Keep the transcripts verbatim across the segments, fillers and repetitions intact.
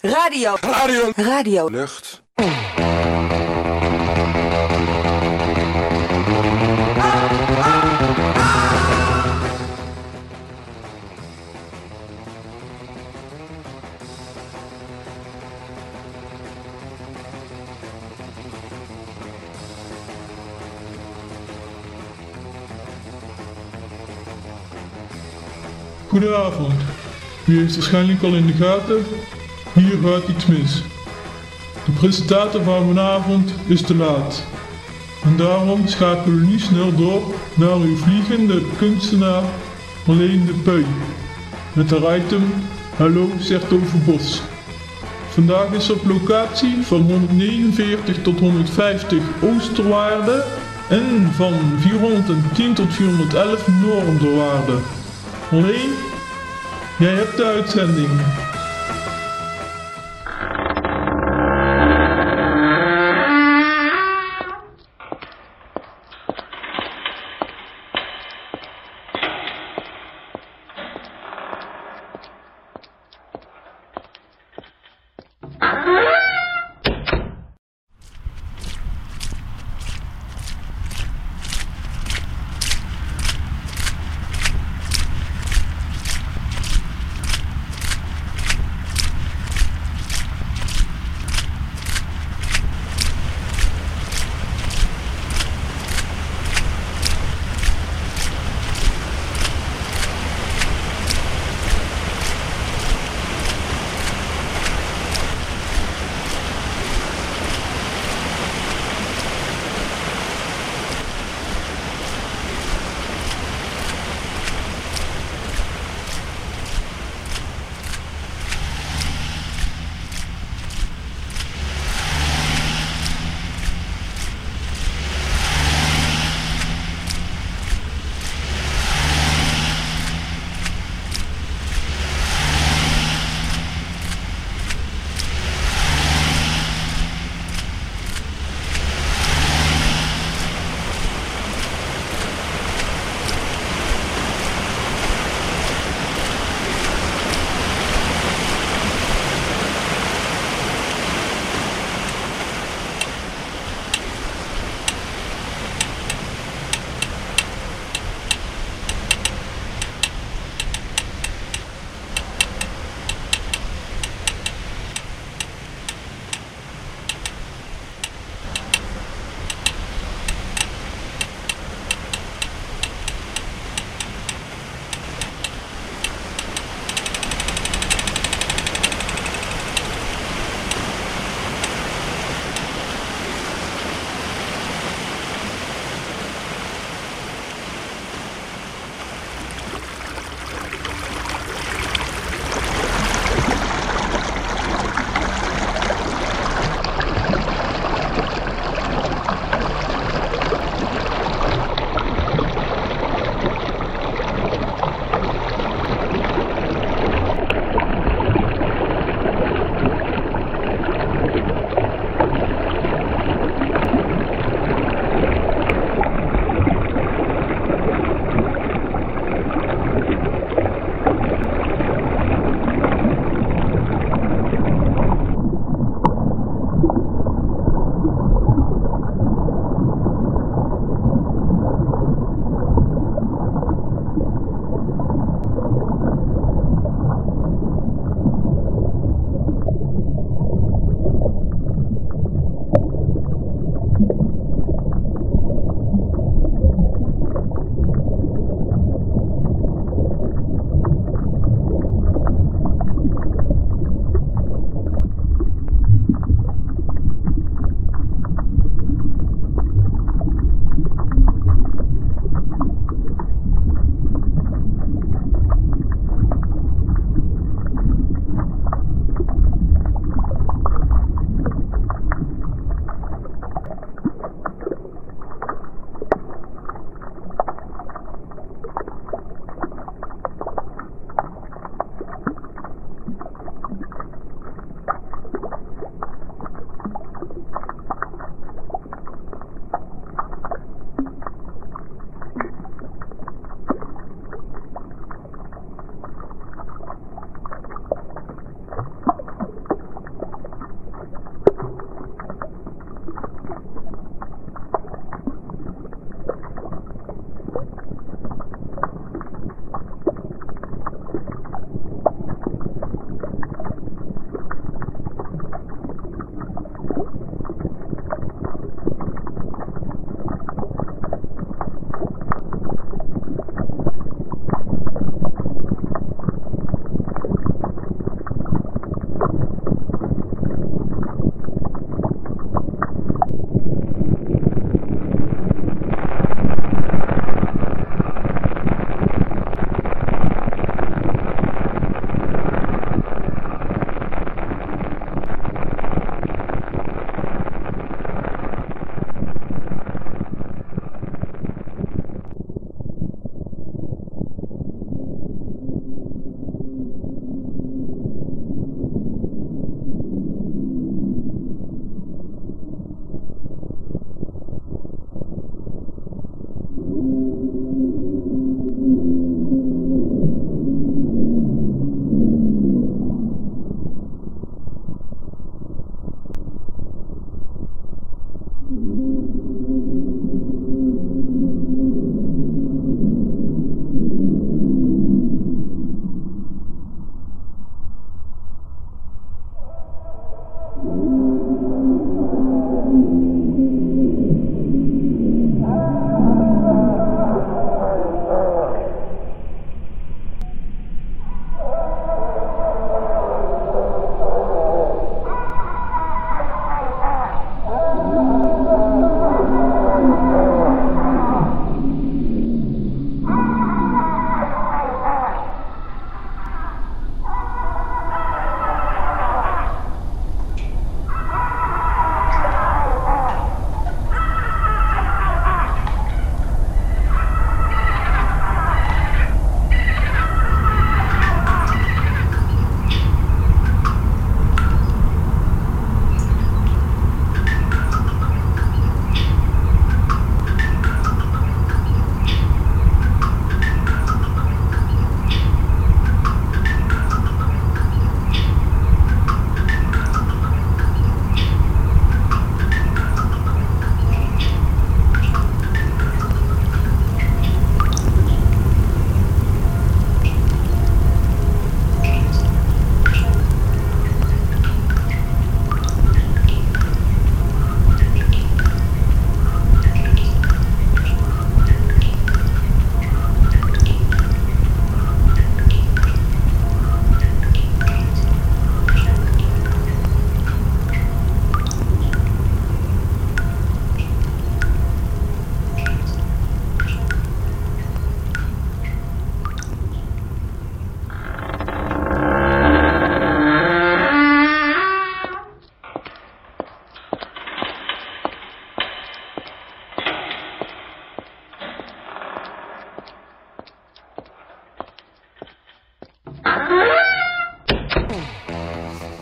Radio. Radio. Radio. Lucht. Goedenavond. U heeft waarschijnlijk al in de gaten, hier gaat iets mis. De presentator van vanavond is te laat. En daarom schakelen we nu snel door naar uw vliegende kunstenaar Marleen de Puy. Met haar item Hallo Sertogenbos. Vandaag is op locatie van honderdnegenenveertig tot honderdvijftig Oosterwaarde en van vierhonderdtien tot vierhonderdelf Noorderwaarde. Marleen, jij hebt de uitzending.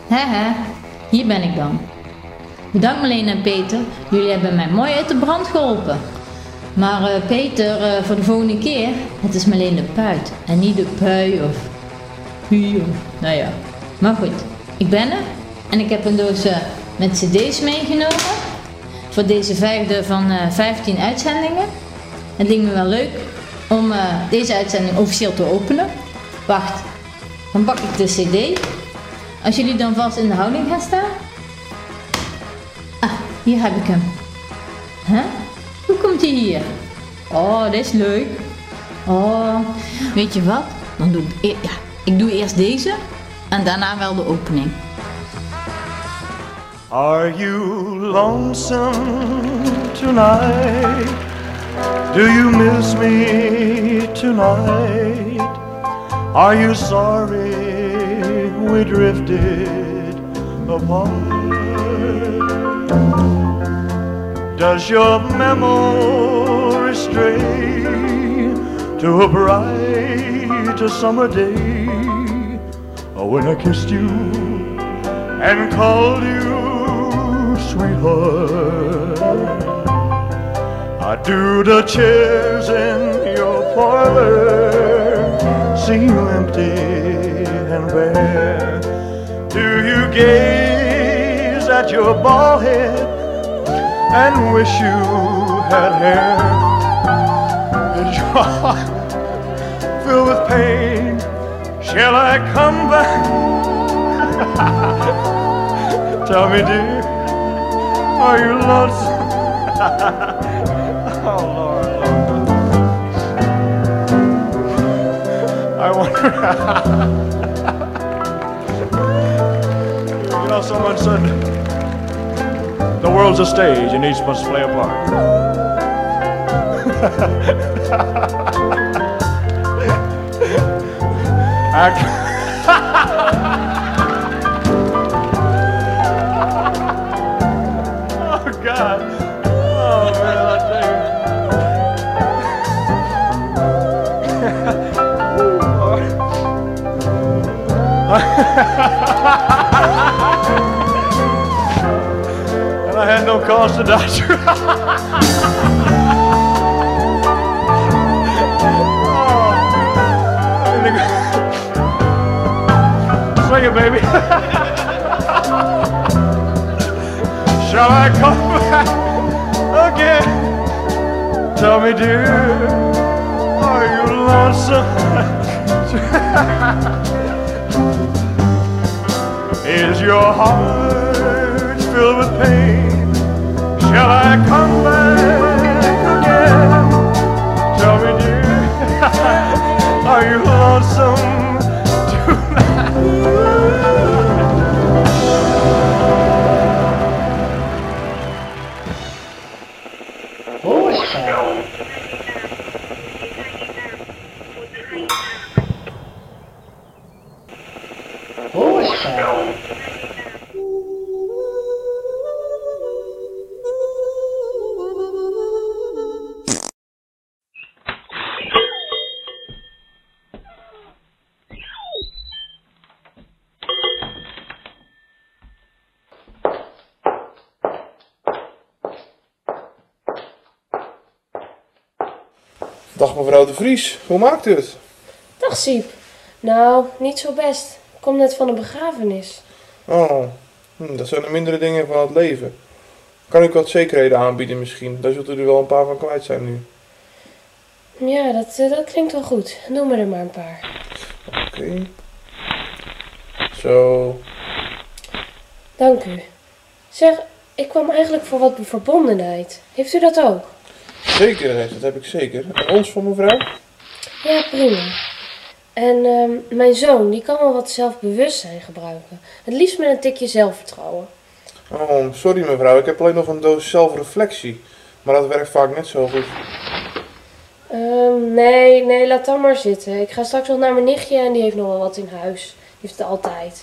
Haha, hier ben ik dan. Bedankt Marlene en Peter, jullie hebben mij mooi uit de brand geholpen. Maar uh, Peter, uh, voor de volgende keer, het is Marlene de Puit en niet de Pui of Pui of, nou ja. Maar goed, ik ben er en ik heb een doos uh, met cd's meegenomen voor deze vijfde van uh, vijftien uitzendingen. Het leek me wel leuk om uh, deze uitzending officieel te openen. Wacht, dan pak ik de cd. Als jullie dan vast in de houding gaan staan. Ah, hier heb ik hem. Huh? Hoe komt hij hier? Oh, dat is leuk. Oh, weet je wat? Dan doe ik, ja, ik doe eerst deze en daarna wel de opening. Are you lonesome tonight? Do you miss me tonight? Are you sorry we drifted apart? Does your memory stray to a bright summer day when I kissed you and called you sweetheart? I do the chairs in your parlor seem empty and bare? Do you gaze at your bald head and wish you had hair? Is your heart filled with pain? Shall I come back? Tell me, dear, are you lonesome? Oh, Lord, Lord. I wonder. You know, someone said the world's a stage and each must play a part. I Oh, God. Oh, man, I tell you. And I had no cause to die. Sing it, baby. Shall I come back again? Tell me, dear, are you lonesome? Is your heart filled with pain? Shall I come back again? Tell me, dear, are you lonesome tonight? Dag mevrouw de Vries, hoe maakt u het? Dag Siep. Nou, niet zo best. Ik kom net van een begrafenis. Oh, hm, dat zijn de mindere dingen van het leven. Kan ik wat zekerheden aanbieden misschien? Daar zult u er wel een paar van kwijt zijn nu. Ja, dat, dat klinkt wel goed. Noem me er maar een paar. Oké. Okay. Zo. Dank u. Zeg, ik kwam eigenlijk voor wat verbondenheid. Heeft u dat ook? Zekerheid, dat heb ik zeker. En ons van mevrouw? Ja, prima. En um, mijn zoon, die kan wel wat zelfbewustzijn gebruiken. Het liefst met een tikje zelfvertrouwen. Oh, sorry mevrouw, ik heb alleen nog een doos zelfreflectie. Maar dat werkt vaak net zo goed. Um, nee, nee, laat dan maar zitten. Ik ga straks nog naar mijn nichtje en die heeft nog wel wat in huis. Die heeft het altijd.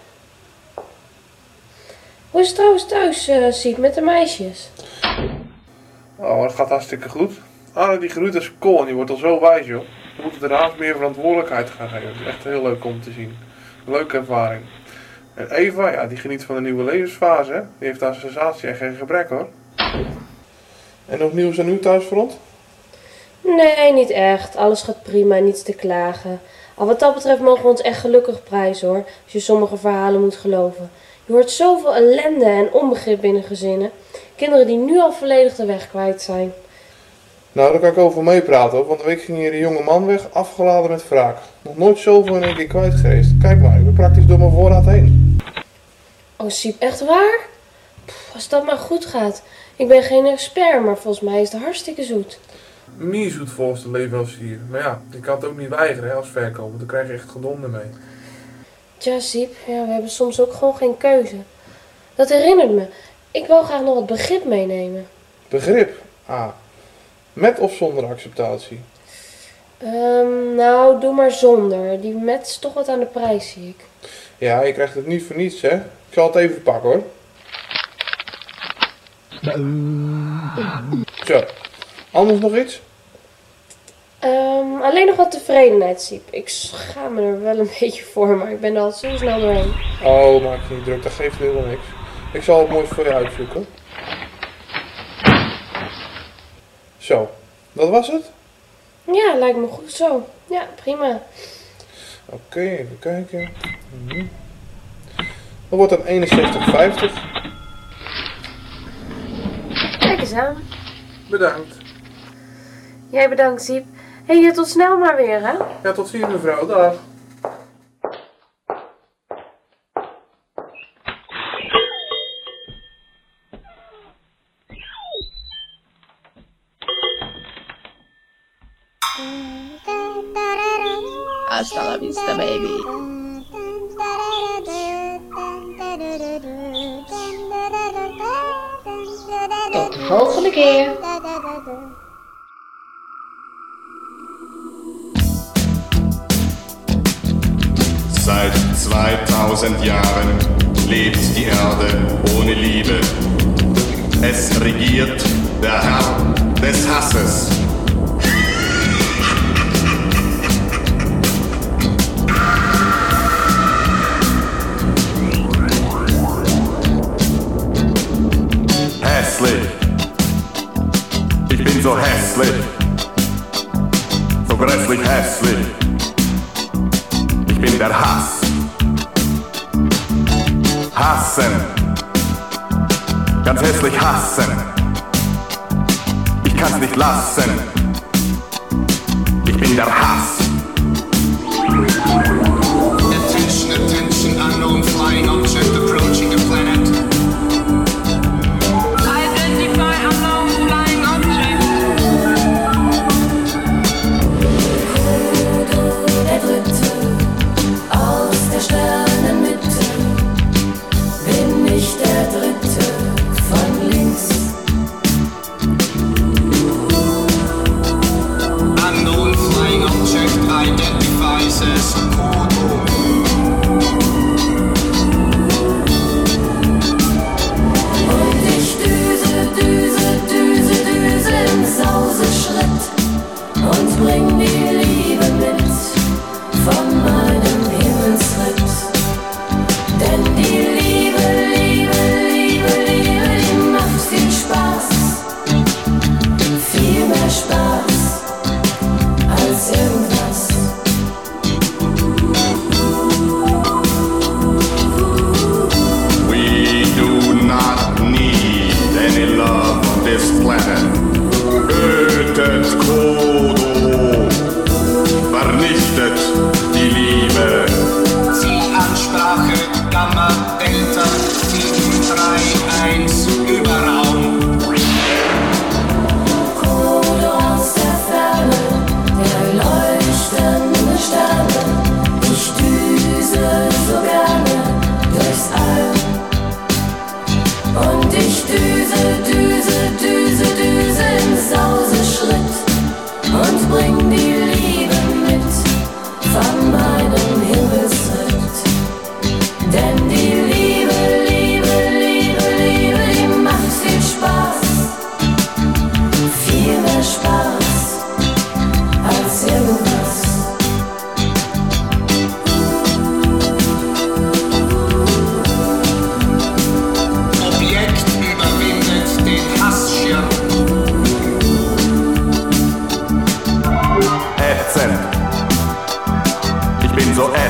Hoe is het trouwens thuis, uh, Siep, met de meisjes? Oh, het gaat hartstikke goed. Anne die groeit als kool en die wordt al zo wijs, joh. We moeten de raad meer verantwoordelijkheid gaan geven. Het is echt heel leuk om te zien. Leuke ervaring. En Eva, ja, die geniet van de nieuwe levensfase, hè. Die heeft aan sensatie en geen gebrek, hoor. En nog nieuws aan uw thuisfront? Nee, niet echt. Alles gaat prima, niets te klagen. Al wat dat betreft mogen we ons echt gelukkig prijzen, hoor. Als je sommige verhalen moet geloven. Je hoort zoveel ellende en onbegrip binnen gezinnen. Kinderen die nu al volledig de weg kwijt zijn. Nou, daar kan ik over meepraten, hoor. Want een week ging hier een jonge man weg, afgeladen met wraak. Nog nooit zoveel in één keer kwijt geweest. Kijk maar, ik ben praktisch door mijn voorraad heen. Oh, Siep, echt waar? Pff, als dat maar goed gaat. Ik ben geen expert, maar volgens mij is het hartstikke zoet. Meer zoet volgens de leverancier. Maar ja, ik kan het ook niet weigeren, hè, als verkoper. Dan krijg je echt gedonder mee. Tja, Siep, ja, we hebben soms ook gewoon geen keuze. Dat herinnert me. Ik wil graag nog wat begrip meenemen. Begrip? Ah. Met of zonder acceptatie? Um, nou, doe maar zonder. Die met is toch wat aan de prijs, zie ik. Ja, je krijgt het niet voor niets, hè. Ik zal het even pakken, hoor. Zo. Anders nog iets? Um, alleen nog wat tevredenheid, Siep. Ik schaam me er wel een beetje voor, maar ik ben er al zo snel doorheen. Oh, maak je niet druk. Dat geeft helemaal niks. Ik zal het moois voor je uitzoeken. Zo. Dat was het? Ja, lijkt me goed zo. Ja, prima. Oké, okay, even kijken. Mm-hmm. Dan wordt het eenenzestig vijftig. Kijk eens aan. Bedankt. Jij bedankt, Siep. Hé, hey, tot snel maar weer, hè? Ja, tot ziens, mevrouw. Dag. Hasta la vista, baby. Tot de volgende keer. Seit zweitausend Jahren lebt die Erde ohne Liebe. Es regiert der Herr des Hasses. Hässlich. Ich bin so hässlich. So grässlich hässlich. Ich bin der Hass. Hassen. Ganz hässlich hassen. Ich kann's nicht lassen. Ich bin der Hass. Attention, attention, unknown flying object approaching the planet. Identify unknown flying object. Der Dritte aus der Sternenmitte. Bin ich der Dritte von links. Unknown flying object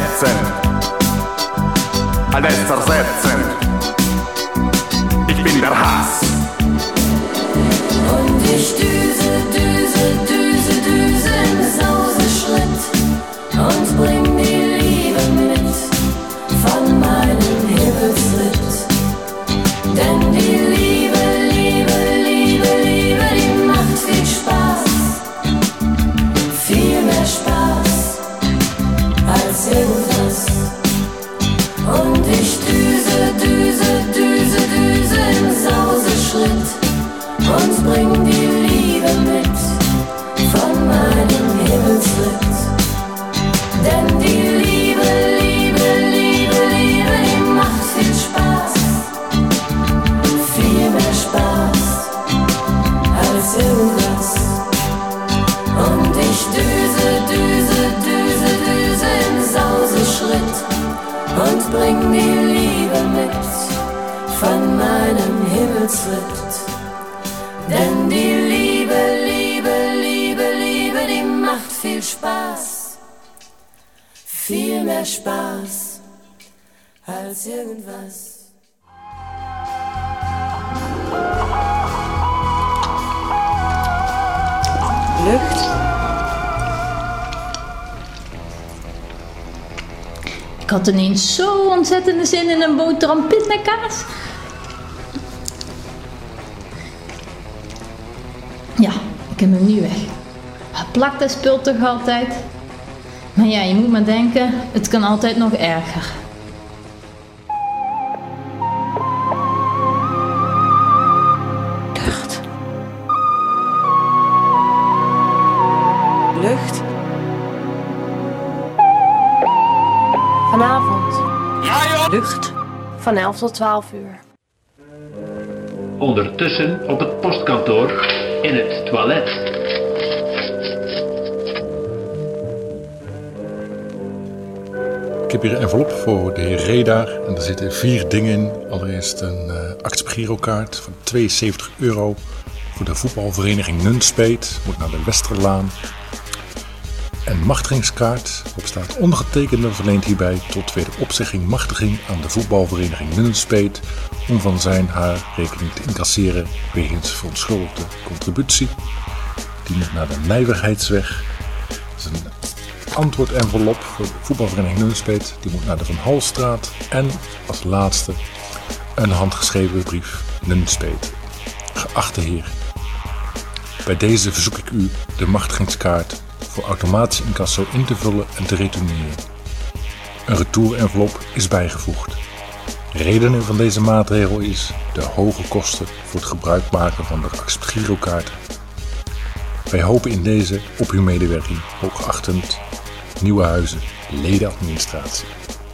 setzen. Alles zersetzen. Ich bin der Hass. Und ich düse, düse, düse, düse im Sauseschritt und bring die Liebe mit von meinem Himmelsritt. Denn die Liebe, Liebe, Liebe, Liebe, die macht viel Spaß. Viel mehr Spaß als irgendwas. Und ich düse, düse, düse, düse im Sauseschritt und bring die Liebe mit von meinem Himmelsritt. Denn die Liebe, Liebe, Liebe, Liebe, die macht viel Spaß. Viel mehr Spaß als irgendwas. Und ich düse, düse, düse, düse im Sauseschritt und bring die Liebe mit von meinem Himmelsritt. Denn die Liebe, Liebe, Liebe, Liebe, die macht viel Spaß. Viel mehr Spaß als irgendwas. Lucht. Ik had ineens zo ontzettende zin in een boterham pindakaas. Ja, ik heb hem nu weg. Wat plakt dat spul toch altijd? Maar ja, je moet maar denken, het kan altijd nog erger. Lucht. Lucht. Vanavond. Lucht. Van elf tot twaalf uur. Ondertussen op het postkantoor in het toilet. Ik heb hier een envelop voor de heer Reda en er zitten vier dingen in. Allereerst een uh, actiegirokaart van tweeënzeventig euro voor de voetbalvereniging Nunspeet. Moet naar de Westerlaan. Een machtigingskaart. Op staat ondergetekende verleent hierbij tot wederopzegging machtiging aan de voetbalvereniging Nunspeet om van zijn haar rekening te incasseren wegens verontschuldigde contributie. Die moet naar de Nijverheidsweg. Dat is een antwoordenvelop voor de voetbalvereniging Nunspeet. Die moet naar de Van Halstraat. En als laatste een handgeschreven brief Nunspeet. Geachte heer, bij deze verzoek ik u de machtigingskaart voor automatisch incasso in te vullen en te retourneren. Een retourenvelop is bijgevoegd. Reden van deze maatregel is de hoge kosten voor het gebruik maken van de actiegirokaart. Wij hopen in deze op uw medewerking, hoogachtend Nieuwenhuizen, ledenadministratie.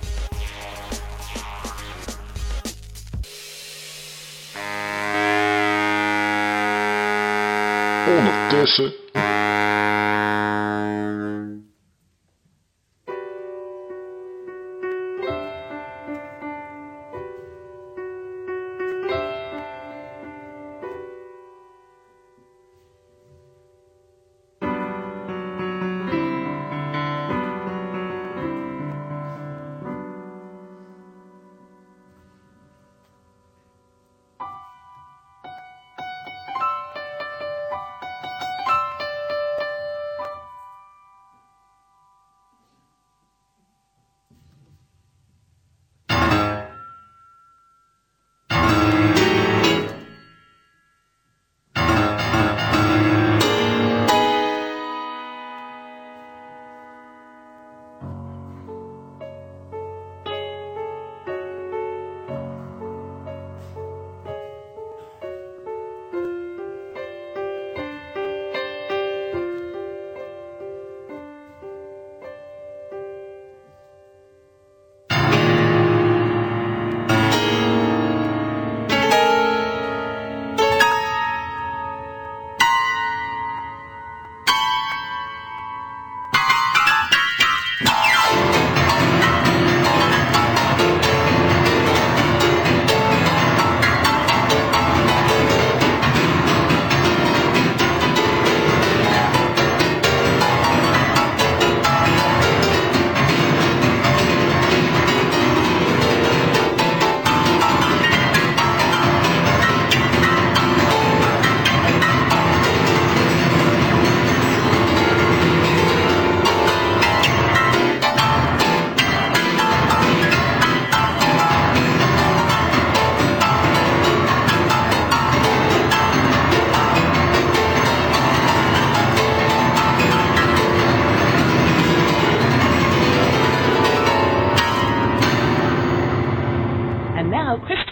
Ondertussen.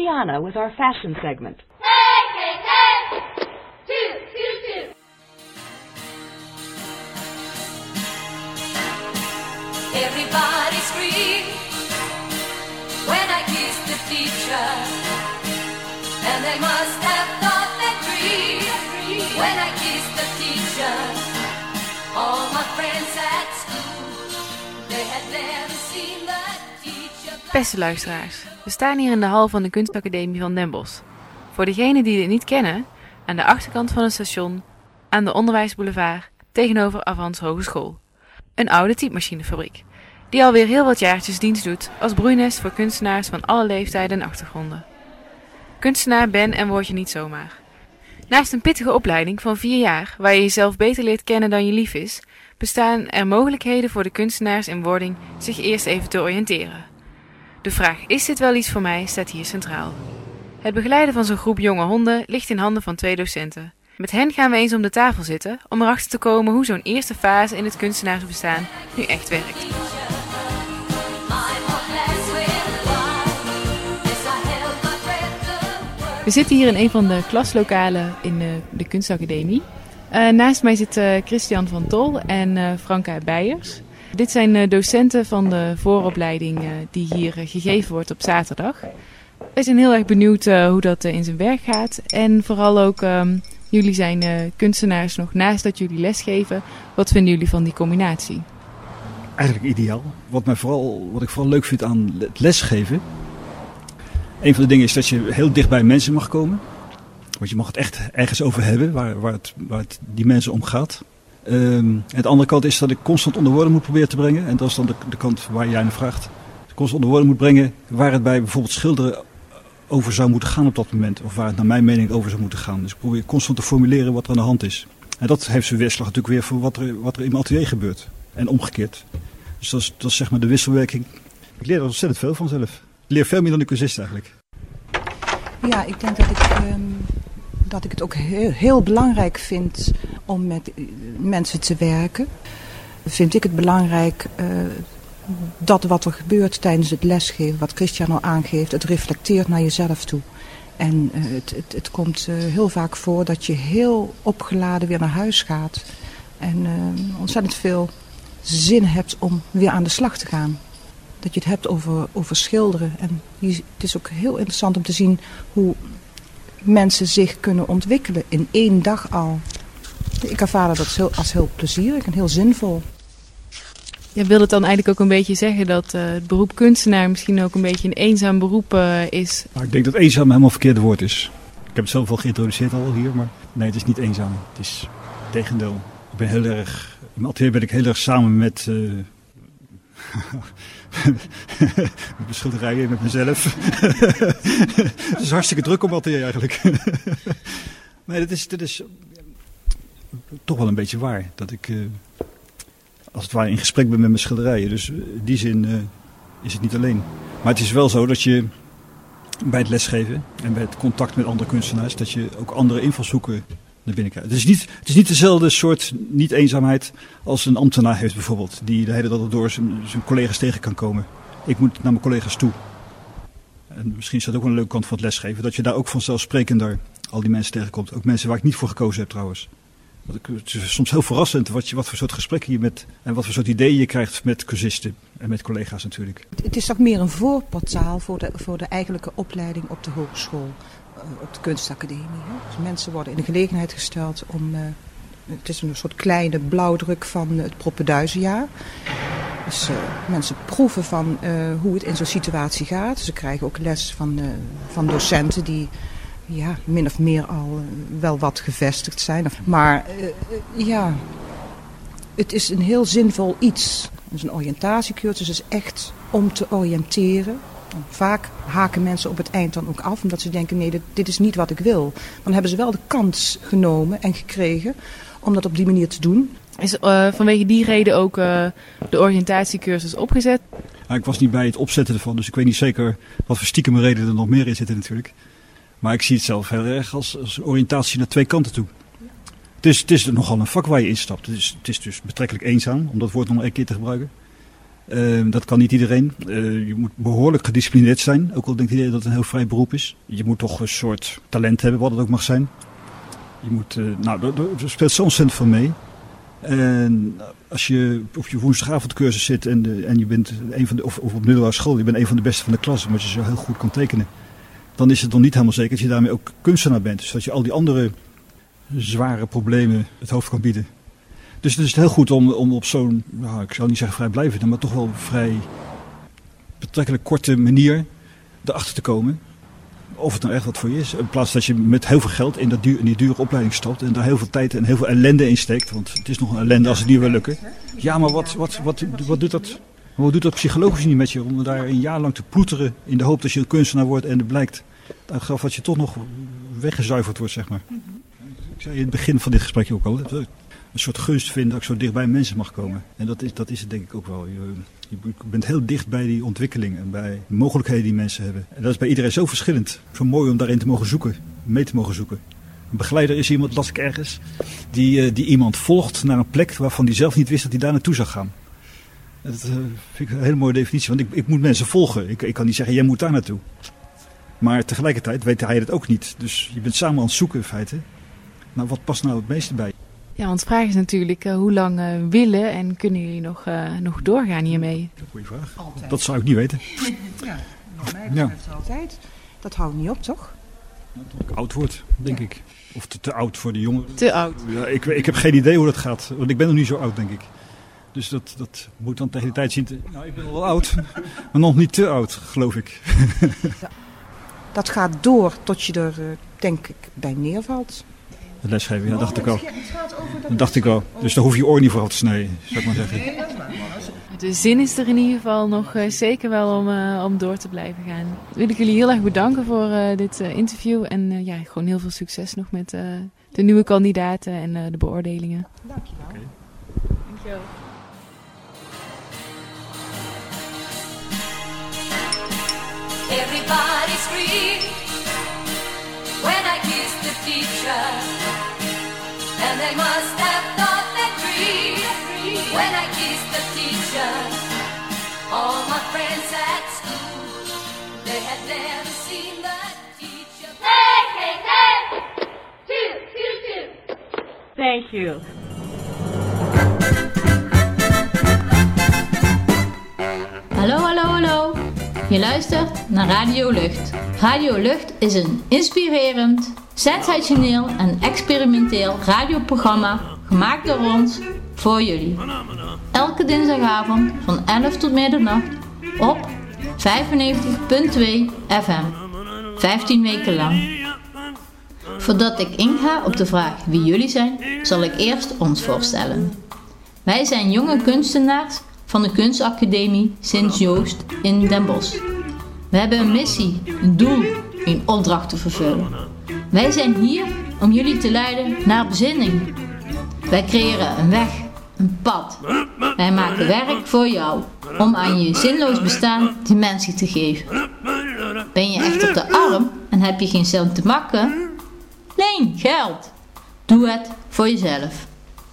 Juliana with our fashion segment. Everybody scream when I kiss the teacher, and they must have thought that dream when I kiss the teacher. All my friends at school, they had never seen the teacher. Beste luisteraars, we staan hier in de hal van de Kunstacademie van Den Bosch. Voor degenen die dit niet kennen, aan de achterkant van het station, aan de Onderwijsboulevard, tegenover Avans Hogeschool. Een oude typemachinefabriek, die alweer heel wat jaartjes dienst doet als broeinest voor kunstenaars van alle leeftijden en achtergronden. Kunstenaar ben en word je niet zomaar. Naast een pittige opleiding van vier jaar, waar je jezelf beter leert kennen dan je lief is, bestaan er mogelijkheden voor de kunstenaars in wording zich eerst even te oriënteren. De vraag, is dit wel iets voor mij, staat hier centraal. Het begeleiden van zo'n groep jonge honden ligt in handen van twee docenten. Met hen gaan we eens om de tafel zitten om erachter te komen hoe zo'n eerste fase in het kunstenaarsbestaan nu echt werkt. We zitten hier in een van de klaslokalen in de, de Kunstacademie. Uh, naast mij zit uh, Christian van Tol en uh, Franka Beijers. Dit zijn uh, docenten van de vooropleiding uh, die hier uh, gegeven wordt op zaterdag. Wij zijn heel erg benieuwd uh, hoe dat uh, in zijn werk gaat. En vooral ook, um, jullie zijn uh, kunstenaars nog naast dat jullie lesgeven. Wat vinden jullie van die combinatie? Eigenlijk ideaal. Wat, mij vooral, wat ik vooral leuk vind aan het lesgeven. Een van de dingen is dat je heel dicht bij mensen mag komen. Want je mag het echt ergens over hebben waar, waar, het, waar het die mensen om gaat. Um, en de andere kant is dat ik constant onder woorden moet proberen te brengen. En dat is dan de, de kant waar jij naar vraagt. Constant onder woorden moet brengen waar het bij bijvoorbeeld schilderen over zou moeten gaan op dat moment. Of waar het naar mijn mening over zou moeten gaan. Dus ik probeer constant te formuleren wat er aan de hand is. En dat heeft zijn weerslag natuurlijk weer voor wat er, wat er in mijn atelier gebeurt. En omgekeerd. Dus dat is, dat is zeg maar de wisselwerking. Ik leer er ontzettend veel van zelf. Ik leer veel meer dan de cursist eigenlijk. Ja, ik denk dat ik, um, dat ik het ook heel, heel belangrijk vind om met mensen te werken. Vind ik het belangrijk uh, dat wat er gebeurt tijdens het lesgeven, wat Christian al aangeeft, het reflecteert naar jezelf toe. En uh, het, het, het komt uh, heel vaak voor dat je heel opgeladen weer naar huis gaat. En uh, ontzettend veel zin hebt om weer aan de slag te gaan. Dat je het hebt over, over schilderen. En het is ook heel interessant om te zien hoe mensen zich kunnen ontwikkelen in één dag al. Ik ervaar dat heel, als heel plezierig en heel zinvol. Je wil het dan eigenlijk ook een beetje zeggen dat uh, het beroep kunstenaar misschien ook een beetje een eenzaam beroep uh, is? Nou, ik denk dat eenzaam helemaal het verkeerde woord is. Ik heb het zelf al geïntroduceerd al hier, maar nee, het is niet eenzaam. Het is het tegendeel. Ik ben heel erg, in mijn atelier ben ik heel erg samen met... Uh, met mijn schilderijen, met mezelf. Het is hartstikke druk om atelier eigenlijk. Nee, dat is, dat is toch wel een beetje waar. Dat ik uh, als het ware in gesprek ben met mijn schilderijen. Dus in die zin uh, is het niet alleen. Maar het is wel zo dat je bij het lesgeven en bij het contact met andere kunstenaars, dat je ook andere invalshoeken naar binnen krijgt. Het is niet, het is niet dezelfde soort niet-eenzaamheid als een ambtenaar heeft bijvoorbeeld. Die de hele dag door zijn, zijn collega's tegen kan komen. Ik moet naar mijn collega's toe. En misschien is dat ook wel een leuke kant van het lesgeven. Dat je daar ook vanzelfsprekend daar al die mensen tegenkomt. Ook mensen waar ik niet voor gekozen heb trouwens. Het is soms heel verrassend wat, je, wat voor soort gesprekken je met en wat voor soort ideeën je krijgt met cursisten en met collega's natuurlijk. Het is toch meer een voorportaal voor de, voor de eigenlijke opleiding op de hogeschool, op de kunstacademie. Hè? Dus mensen worden in de gelegenheid gesteld om, uh, het is een soort kleine blauwdruk van het propenduizenjaar. Dus uh, mensen proeven van uh, hoe het in zo'n situatie gaat. Ze krijgen ook les van, uh, van docenten die ja, min of meer al uh, wel wat gevestigd zijn. Maar uh, uh, ja, het is een heel zinvol iets. Dus een oriëntatiecursus is echt om te oriënteren. En vaak haken mensen op het eind dan ook af, omdat ze denken, nee, dit, dit is niet wat ik wil. Dan hebben ze wel de kans genomen en gekregen om dat op die manier te doen. Is uh, vanwege die reden ook uh, de oriëntatiecursus opgezet? Ja, ik was niet bij het opzetten ervan, dus ik weet niet zeker wat voor stiekeme redenen er nog meer in zitten natuurlijk. Maar ik zie het zelf heel erg als, als oriëntatie naar twee kanten toe. Het is, het is nogal een vak waar je instapt. Het is, het is dus betrekkelijk eenzaam, om dat woord nog maar één keer te gebruiken. Uh, dat kan niet iedereen. Uh, je moet behoorlijk gedisciplineerd zijn. Ook al denkt iedereen dat het een heel vrij beroep is. Je moet toch een soort talent hebben, wat het ook mag zijn. Je moet, uh, nou, er speelt zo ontzettend veel mee. En als je op je woensdagavondcursus zit en, de, en je bent een van de, of, of op middelbare school, je bent een van de beste van de klas, omdat je zo heel goed kan tekenen. Dan is het nog niet helemaal zeker dat je daarmee ook kunstenaar bent. Dus dat je al die andere zware problemen het hoofd kan bieden. Dus het is heel goed om, om op zo'n, nou, ik zou niet zeggen vrijblijvende, maar toch wel vrij betrekkelijk korte manier erachter te komen. Of het nou echt wat voor je is. In plaats dat je met heel veel geld in, dat duur, in die dure opleiding stapt en daar heel veel tijd en heel veel ellende in steekt. Want het is nog een ellende als het niet wil lukken. Ja, maar wat, wat, wat, wat, doet, dat, wat doet dat psychologisch niet met je? Om daar een jaar lang te ploeteren in de hoop dat je een kunstenaar wordt en het blijkt dat je toch nog weggezuiverd wordt, zeg maar. Ik zei in het begin van dit gesprekje ook al, een soort gunst vinden dat ik zo dicht bij mensen mag komen. En dat is, dat is het denk ik ook wel. Je, je bent heel dicht bij die ontwikkeling en bij de mogelijkheden die mensen hebben. En dat is bij iedereen zo verschillend. Zo mooi om daarin te mogen zoeken, mee te mogen zoeken. Een begeleider is iemand, las ik ergens, die, die iemand volgt naar een plek waarvan hij zelf niet wist dat hij daar naartoe zou gaan. Dat uh, vind ik een hele mooie definitie, want ik, ik moet mensen volgen. Ik, ik kan niet zeggen, jij moet daar naartoe. Maar tegelijkertijd weet hij het ook niet. Dus je bent samen aan het zoeken in feite. Nou, wat past nou het meeste bij? Ja, want de vraag is natuurlijk uh, hoe lang uh, willen en kunnen jullie nog, uh, nog doorgaan hiermee? Goeie vraag. Altijd. Dat zou ik niet weten. Ja, wat mij betreft ja. altijd. Dat houdt niet op, toch? Ja, tot ik oud word, denk ja. ik. Of te, te oud voor de jongeren. Te oud? Ja, ik, ik heb geen idee hoe dat gaat. Want ik ben nog niet zo oud, denk ik. Dus dat, dat moet dan tegen de tijd zien te... Nou, ik ben al wel oud. Maar nog niet te oud, geloof ik. Ja. Dat gaat door tot je er, denk ik, bij neervalt. Het lesgeven, ja, dacht ik al. Dat dacht ik al. Dus daar hoef je je oor niet voor af te snijden, zou ik maar zeggen. De zin is er in ieder geval nog uh, zeker wel om, uh, om door te blijven gaan. Wil ik jullie heel erg bedanken voor uh, dit uh, interview. En uh, ja, gewoon heel veel succes nog met uh, de nieuwe kandidaten en uh, de beoordelingen. Dankjewel. Okay. Dankjewel. Everybody's free when I kiss the teacher, and they must have thought that free when I kiss the teacher. All my friends at school, they had never seen the teacher. Hey, hey, hey! Two, two, two. Thank you. Hallo, hallo, hallo. Je luistert naar Radio Lucht. Radio Lucht is een inspirerend, sensationeel en experimenteel radioprogramma gemaakt door ons, voor jullie. Elke dinsdagavond van elf tot middernacht op vijfennegentig komma twee F M. vijftien weken lang. Voordat ik inga op de vraag wie jullie zijn, zal ik eerst ons voorstellen. Wij zijn jonge kunstenaars van de Kunstacademie Sint-Joost in Den Bosch. We hebben een missie, een doel, een opdracht te vervullen. Wij zijn hier om jullie te leiden naar bezinning. Wij creëren een weg, een pad. Wij maken werk voor jou, om aan je zinloos bestaan dimensie te geven. Ben je echt op de arm en heb je geen cent te makken? Leen geld. Doe het voor jezelf.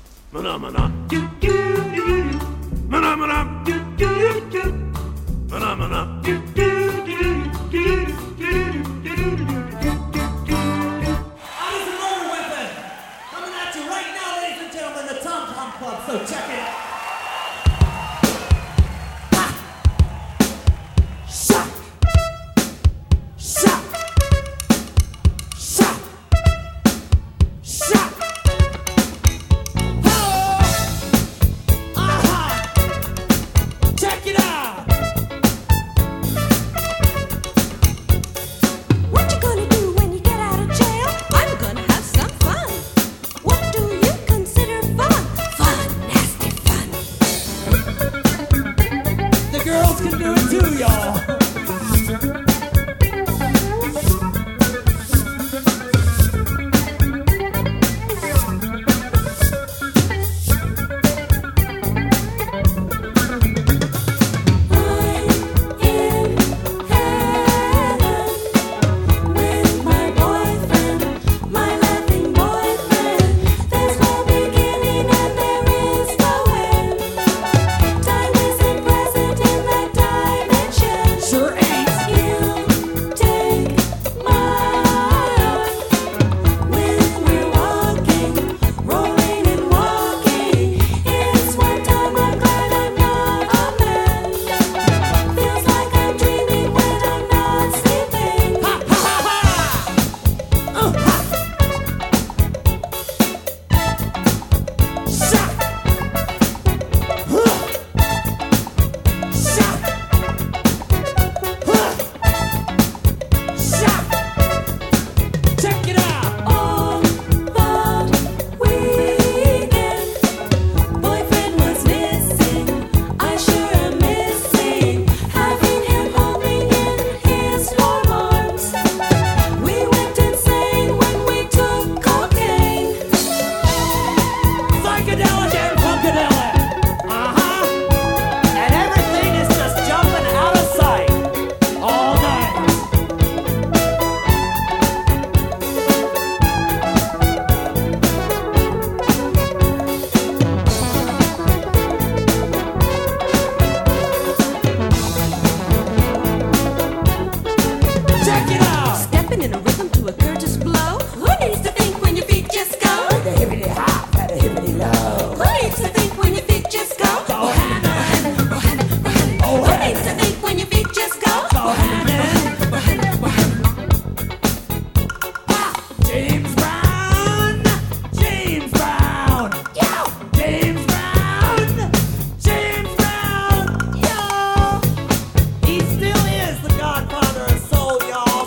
So check it out. Shock. Shock. Shock. Shock. Oh. Aha. Check it out. What you gonna do when you get out of jail? I'm gonna have some fun. What do you consider fun? The girls can do it too, y'all. Time is in present.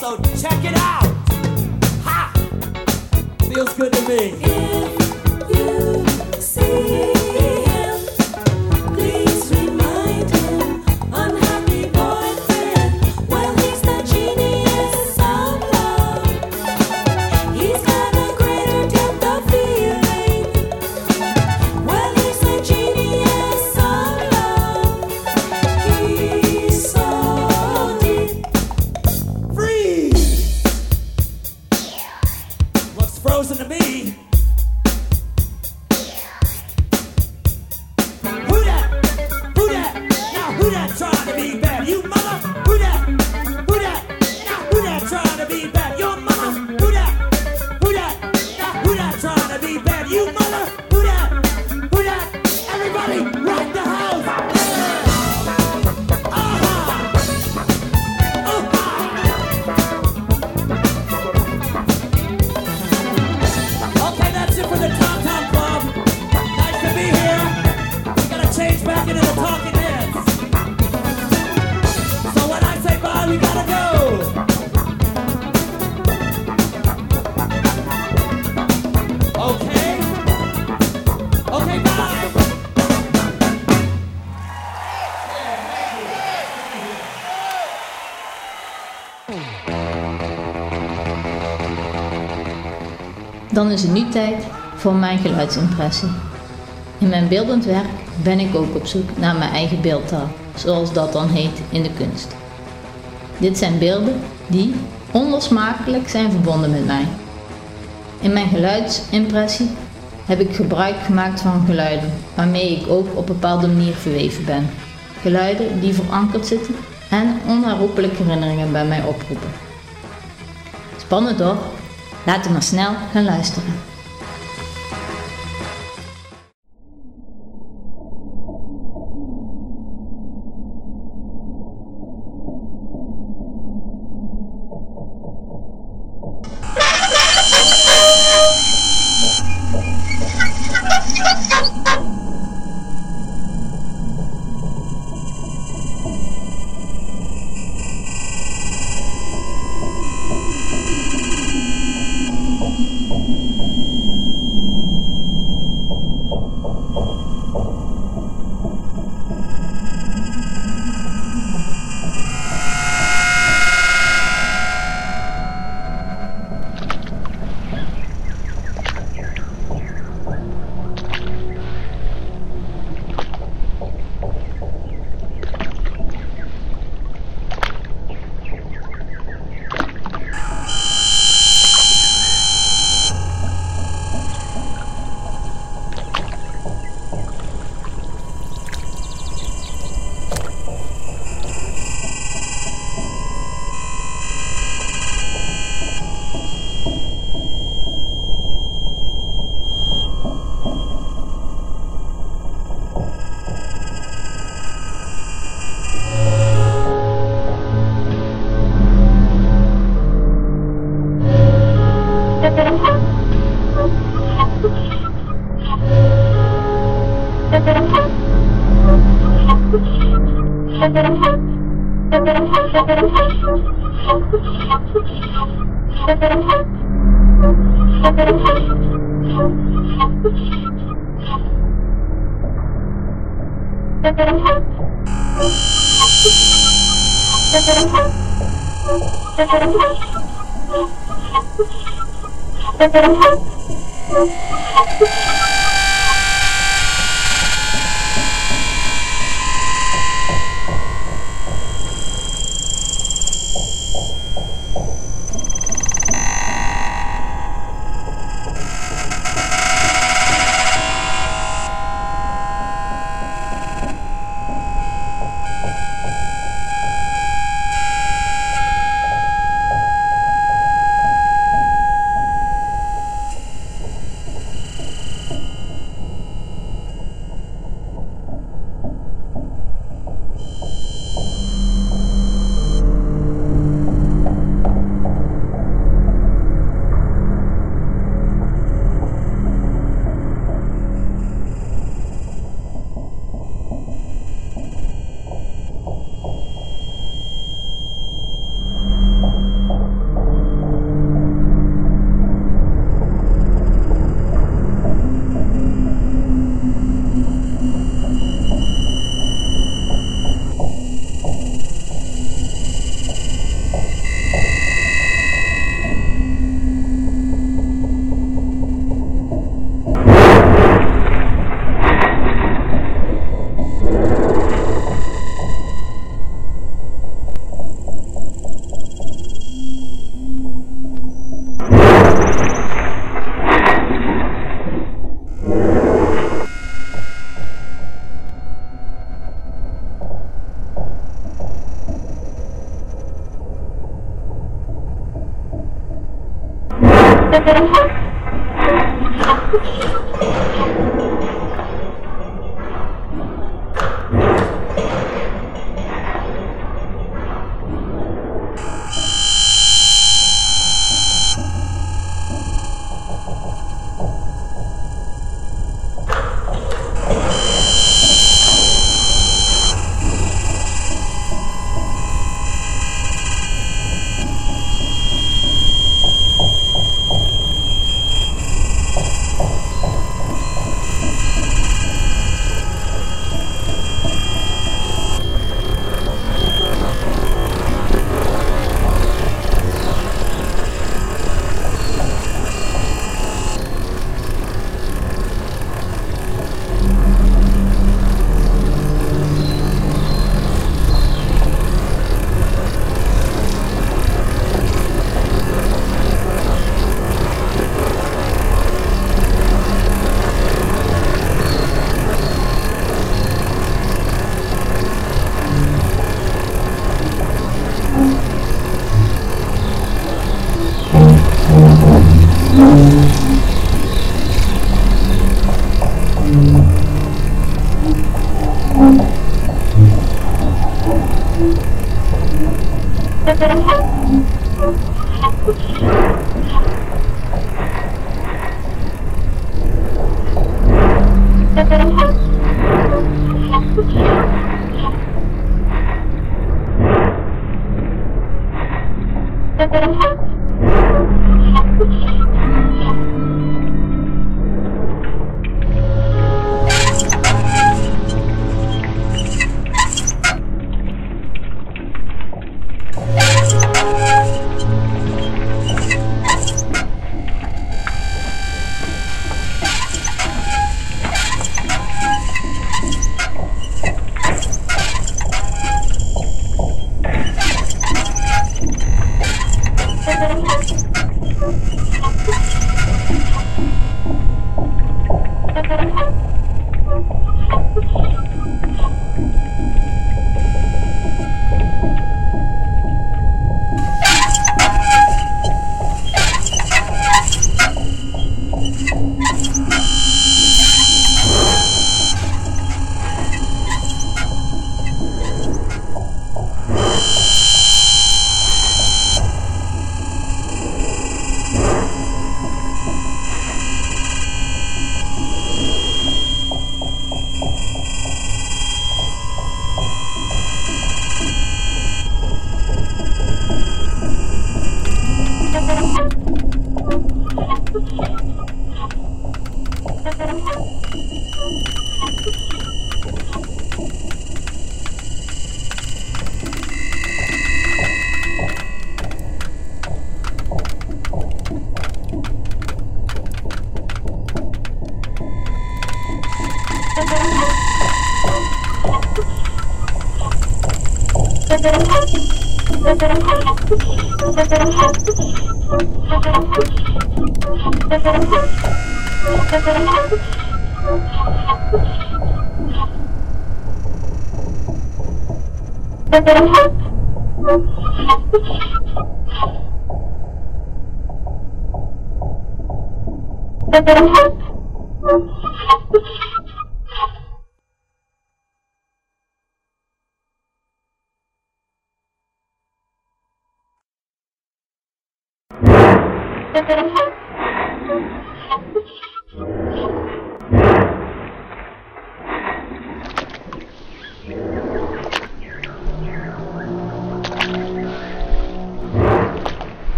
So check it out. Ha! Feels good to me. If you see him, please remind him, unhappy boyfriend. Well, he's the genius of love. He's got a greater depth of feeling. Well, he's the genius of love. He's so deep. Freeze! Looks frozen to me. Who that? Who that? Now who that trying to be bad? You mother? Who that? Who that? Now who that trying to be bad? Your mama? Who that? Who that? Now who that trying to be bad? You mother? Who that? Who that? Everybody rock the house! Okay, that's it for the Tom Tom Club. Nice to be here. We gotta change back into the Talking Heads. So when I say bye, we gotta go. Okay. Okay, bye. Dan is het nu tijd voor mijn geluidsimpressie. In mijn beeldend werk ben ik ook op zoek naar mijn eigen beeldtaal, zoals dat dan heet in de kunst. Dit zijn beelden die onlosmakelijk zijn verbonden met mij. In mijn geluidsimpressie heb ik gebruik gemaakt van geluiden waarmee ik ook op een bepaalde manier verweven ben. Geluiden die verankerd zitten en onherroepelijke herinneringen bij mij oproepen. Spannend toch? Laten we maar snel gaan luisteren.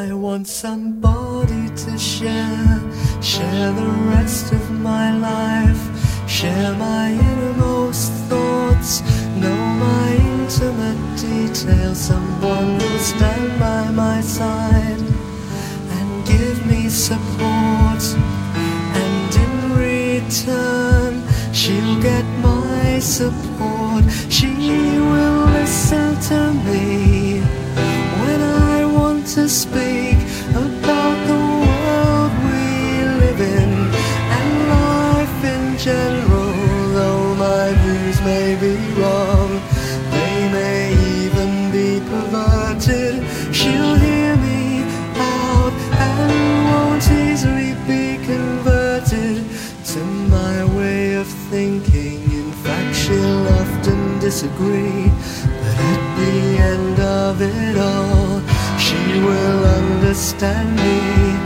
I want somebody to share, share the rest of my life, share my innermost thoughts, know my intimate details, someone who'll stand by my side and give me support, and in return she'll get my support. She will listen to me when I want to speak about the world we live in and life in general. Though my views may be wrong, they may even be perverted, she'll hear me out and won't easily be converted to my way of thinking. In fact, she'll often disagree, but at the end of it all, she will understand me.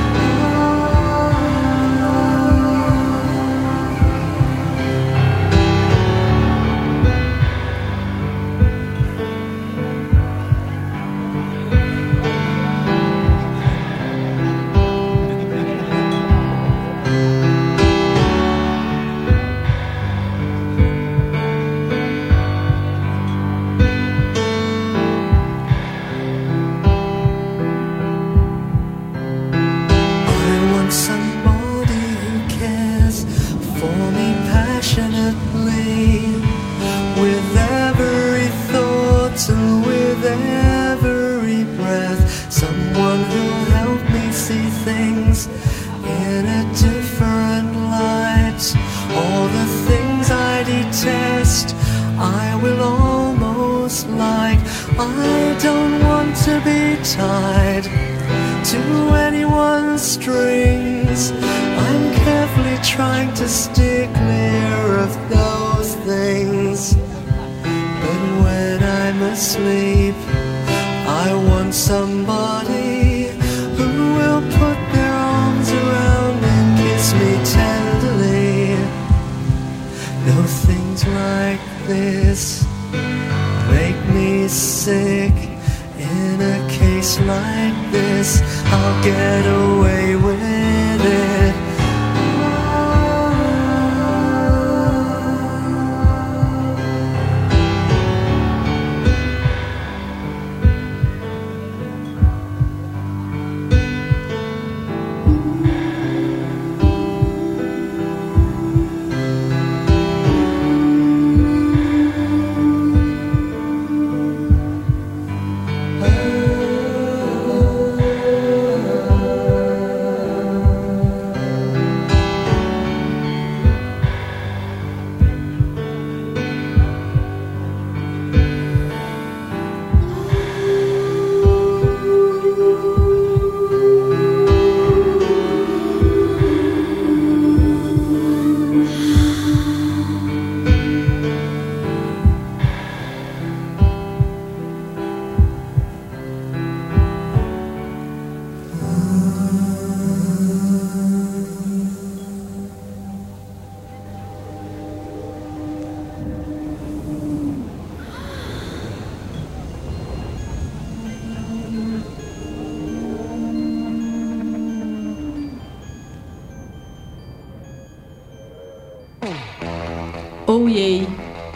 Oh jee,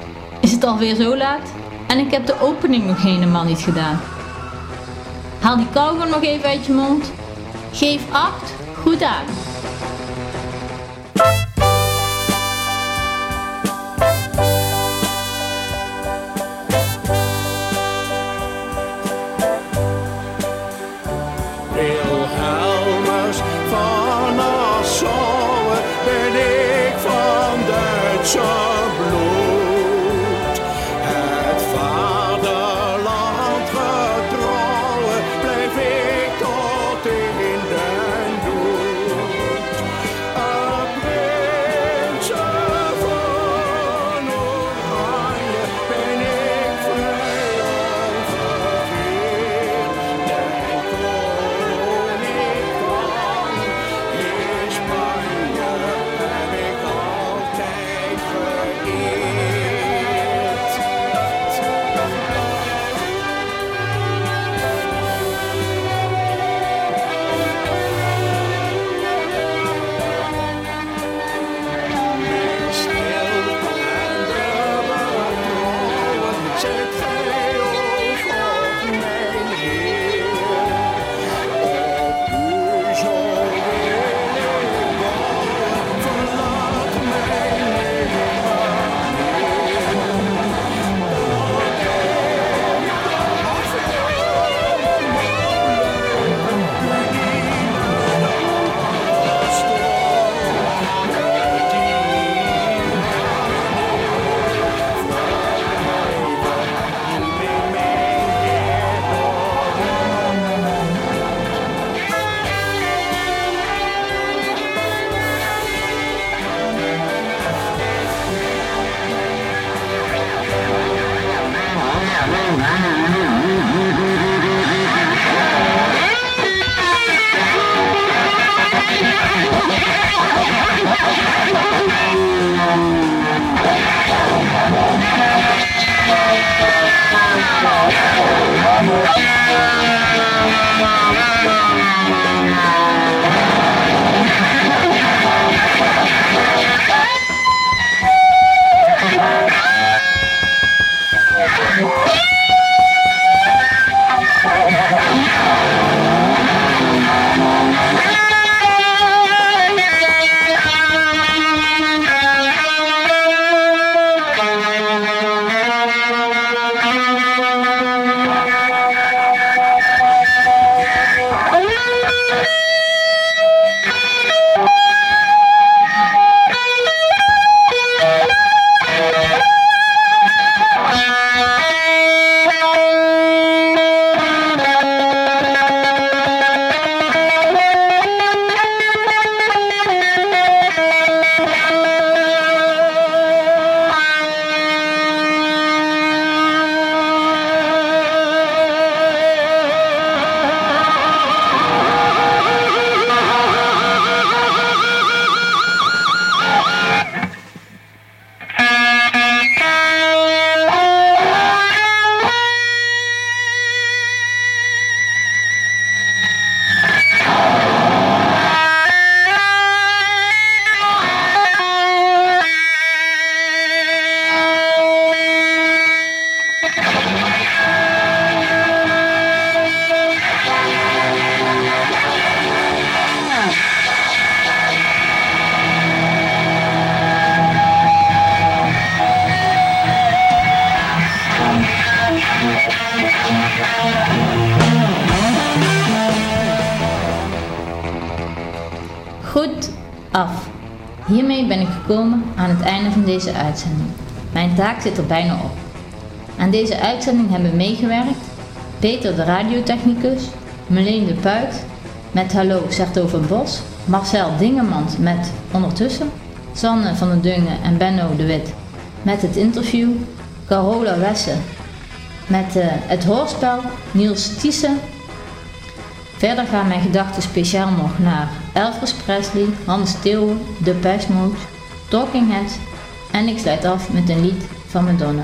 is het alweer zo laat? En ik heb de opening nog helemaal niet gedaan. Haal die kauwgom nog even uit je mond. Geef acht, goed aan. Wilhelmus van Nassau ben ik van Duitse bloed. Het vaderland getrouwen blijf ik tot in den dood. Goed af. Hiermee ben ik gekomen aan het einde van deze uitzending. Mijn taak zit er bijna op. Aan deze uitzending hebben meegewerkt Peter de radiotechnicus, Marleen de Puit met Hallo Sertogenbos, Marcel Dingemans met Ondertussen, Sanne van den Dungen en Benno de Wit met het interview, Carola Wesse met uh, het hoorspel, Niels Thiessen. Verder gaan mijn gedachten speciaal nog naar Elvis Presley, Hans Theeuwen, The Pestmodes, Talking Heads en ik sluit af met een lied van Madonna.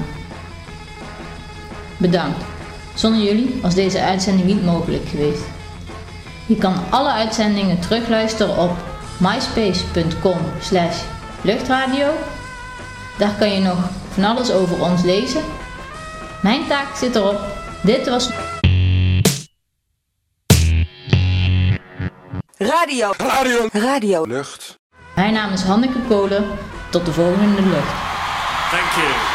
Bedankt. Zonder jullie was deze uitzending niet mogelijk geweest. Je kan alle uitzendingen terugluisteren op myspace.com slash luchtradio. Daar kan je nog van alles over ons lezen. Mijn taak zit erop. Dit was... Radio. Radio. Radio. Lucht. Mijn naam is Hanneke Kolen. Tot de volgende lucht. Thank you.